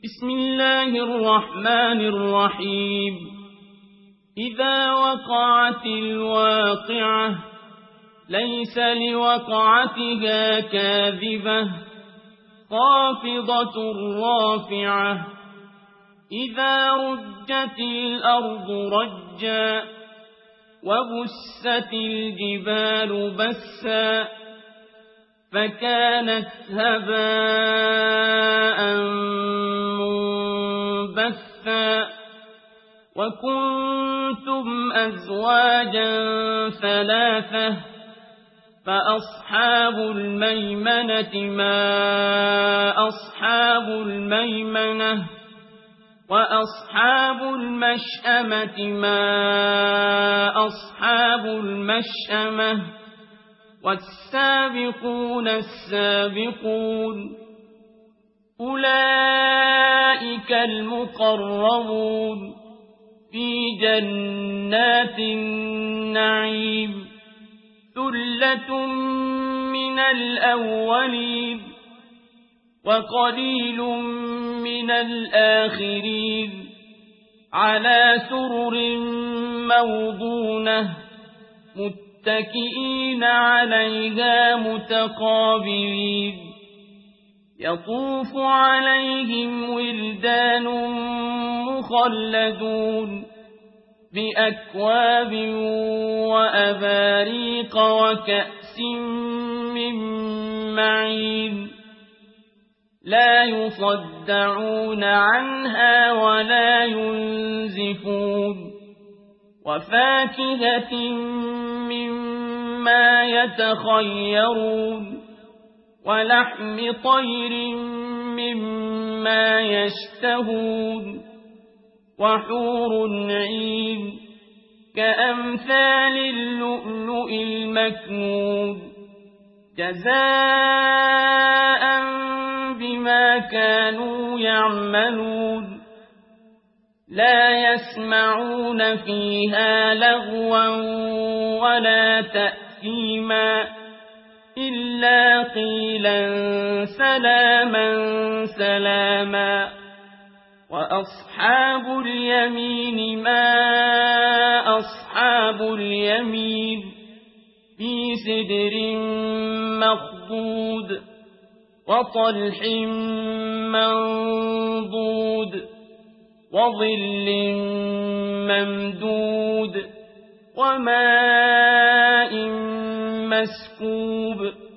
بسم الله الرحمن الرحيم إذا وقعت الواقعة ليس لوقعتها كاذبة خافضة رافعة إذا رجت الأرض رجا وبست الجبال بسا فكانت هباء منبثا وكنتم أزواجا ثلاثة فأصحاب الميمنة ما أصحاب الميمنة وأصحاب المشأمة ما أصحاب المشأمة والسابقون السابقون أولئك المقربون في جنات النعيم ثلة من الأولين وقليل من الآخرين على سرر موضونة متكئين عليها متقابلين يطوف عليهم ولدان مخلدون بأكواب وأباريق وكأس من معين لا يصدعون عنها ولا ينزفون وفاكهة مما يتخيرون ولحم طير مما يشتهون وحور عين كأمثال اللؤلؤ المكنون جزاء بما كانوا يعملون لا يسمعون فيها لغوا ولا تأثيما إلا قيلا سلاما سلاما وأصحاب اليمين ما أصحاب اليمين في سدر مخضود وطلح منضود وظل ممدود وماء مسكوب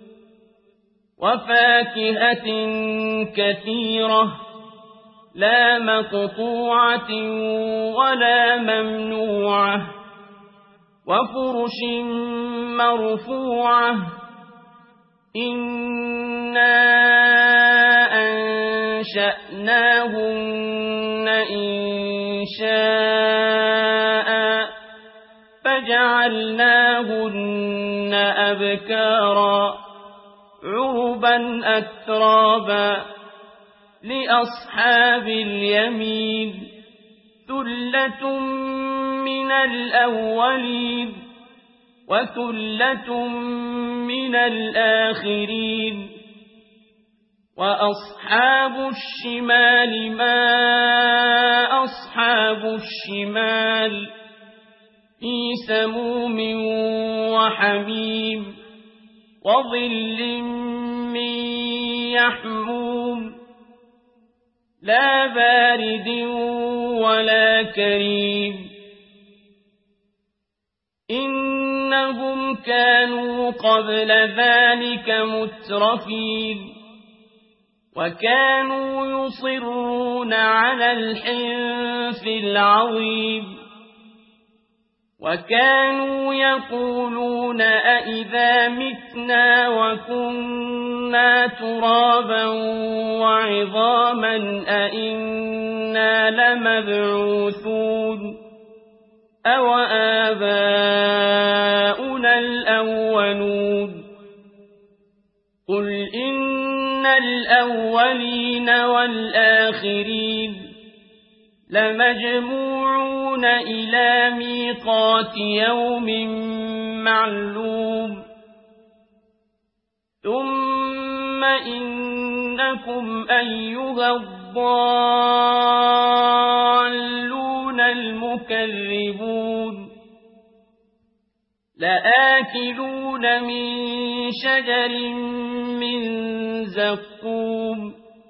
وفاكهة كثيرة لا مقطوعة ولا ممنوعة وفرش مرفوعة إنا أنشأناهن إنشاء فجعلناهن أبكارا عربا أترابا لأصحاب اليمين ثلة من الأولين وثلة من الآخرين وأصحاب الشمال ما أصحاب الشمال في سموم وحميم وظل من يحموم لا بارد ولا كريم إنهم كانوا قبل ذلك مترفين وكانوا يصرون على الحنث العظيم وكانوا يقولون أئذا متنا وكنا ترابا وعظاما أئنا لمبعوثون أو آباؤنا الأولون قل إن الأولين والآخرين لمجموعون إلى ميقات يوم معلوم ثم إنكم أيها الضالون المكذبون لآكلون من شجر من زقوم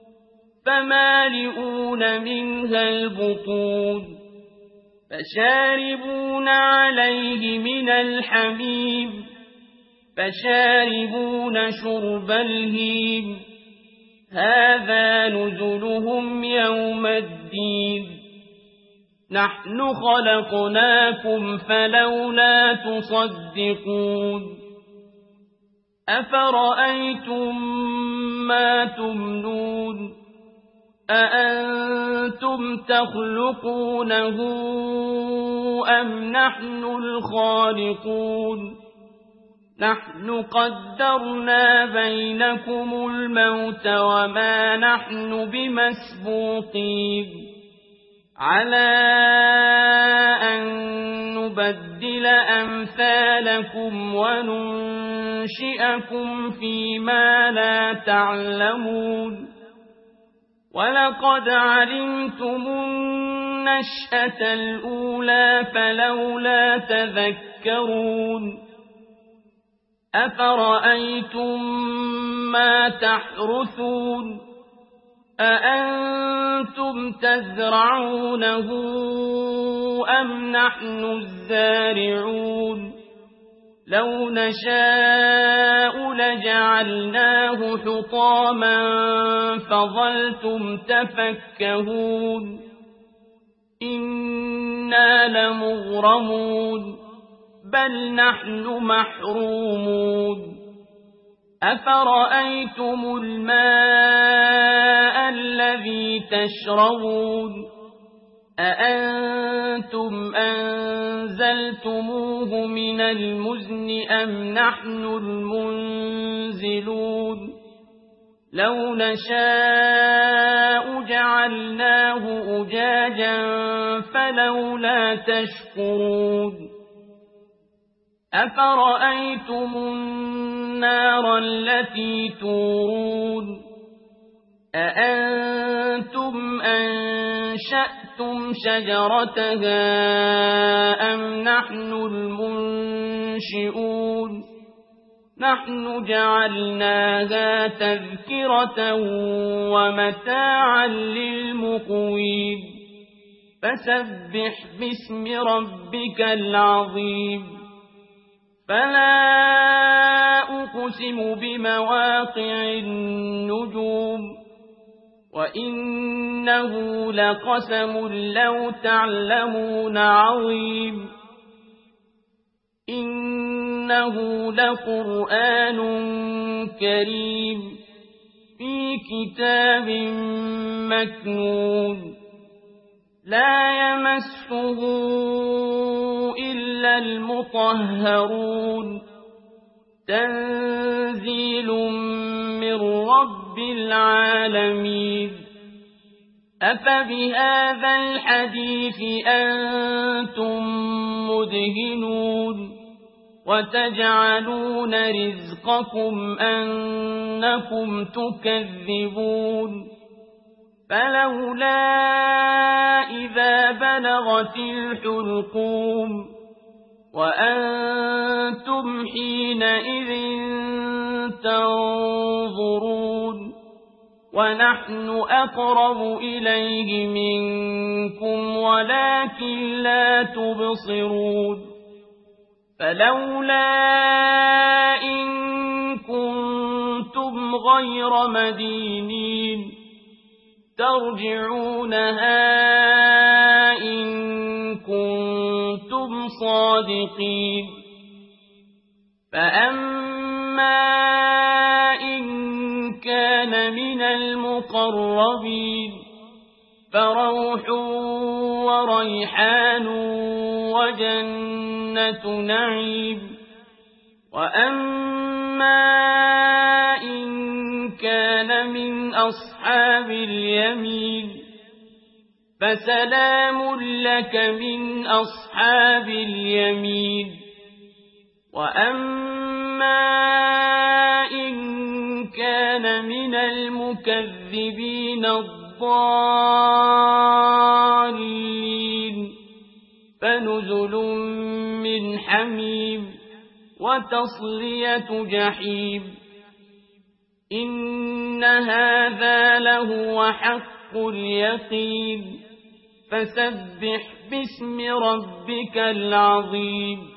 فمالئون منها البطون فشاربون عليه من الحميم فشاربون شرب الهيم هذا نزلهم يوم الدين نحن خلقناكم فلولا تصدقون أفرأيتم ما تمنون أأنتم تخلقونه أم نحن الخالقون نحن قدرنا بينكم الموت وما نحن بمسبوقين على أن نبدل أمثالكم وننشئكم فيما لا تعلمون ولقد علمتم النشأة الأولى فلولا تذكرون أفرأيتم ما تحرثون أأنتم تزرعونه أم نحن الزارعون لو نشاء لجعلناه حطاما فظلتم تفكهون إنا لمغرمون بل نحن محرومون أفرأيتم الماء الذي تشربون أأنتم أنزلتموه من المزن أم نحن المنزلون لو نشاء جعلناه أجاجا فلولا تشكرون أفرأيتم النار التي تورون أأنتم أنشأتم شجرتها أم نحن المنشئون نحن جعلناها تذكرة ومتاعا للمقوين فسبح باسم ربك العظيم فلا أقسم بمواقع النجوم وإنه لقسم لو تعلمون عظيم إنه لقرآن كريم في كتاب مكنون لا يمسه إلا المطهرون تنزيل من رب العالمين أفبهذا الحديث أنتم مدهنون وتجعلون رزقكم أنكم تكذبون فلولا إذا بلغت الحلقوم وأنتم حينئذ تنظرون ونحن أقرب إليه منكم ولكن لا تبصرون فلولا إن كنتم غير مدينين ترجعونها إن كنتم صادقين فأما إن كان من المقربين فروح وريحان وجنة نعيم وأما إن كان من أصحاب اليمين فسلام لك من أصحاب اليمين وأما إن كان من المكذبين الضالين فنزل من حميم وتصلية جحيم إن هذا لهو حق اليقين فسبح باسم ربك العظيم